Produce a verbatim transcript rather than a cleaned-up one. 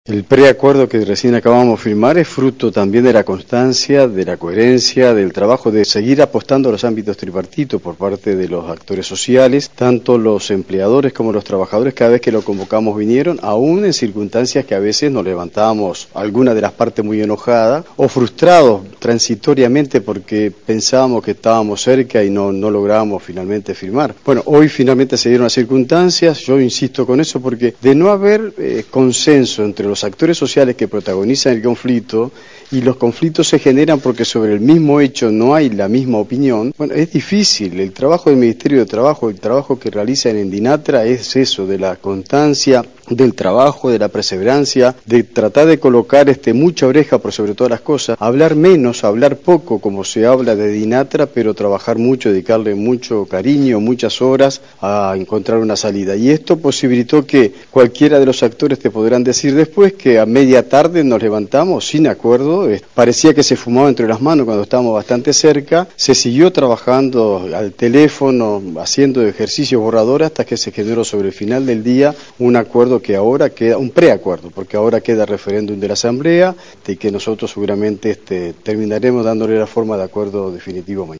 El preacuerdo que recién acabamos de firmar es fruto también de la constancia, de la coherencia, del trabajo de seguir apostando a los ámbitos tripartitos por parte de los actores sociales, tanto los empleadores como los trabajadores. Cada vez que lo convocamos vinieron, aún en circunstancias que a veces nos levantábamos alguna de las partes muy enojada o frustrados transitoriamente porque pensábamos que estábamos cerca y no, no lográbamos finalmente firmar. Bueno, hoy finalmente se dieron las circunstancias, yo insisto con eso porque de no haber eh, consenso entre los actores sociales que protagonizan el conflicto, y los conflictos se generan porque sobre el mismo hecho no hay la misma opinión, bueno, es difícil. El trabajo del Ministerio de Trabajo, el trabajo que realizan en Dinatra es eso, de la constancia, del trabajo, de la perseverancia, de tratar de colocar este, mucha oreja por sobre todas las cosas, hablar menos, hablar poco como se habla de Dinatra, pero trabajar mucho, dedicarle mucho cariño, muchas horas a encontrar una salida. Y esto posibilitó que cualquiera de los actores te podrán decir después que a media tarde nos levantamos sin acuerdo, eh, parecía que se fumaba entre las manos cuando estábamos bastante cerca, se siguió trabajando al teléfono, haciendo ejercicios borradores hasta que se generó sobre el final del día un acuerdo que ahora queda, un preacuerdo, porque ahora queda referéndum de la Asamblea y que nosotros seguramente este, terminaremos dándole la forma de acuerdo definitivo mañana.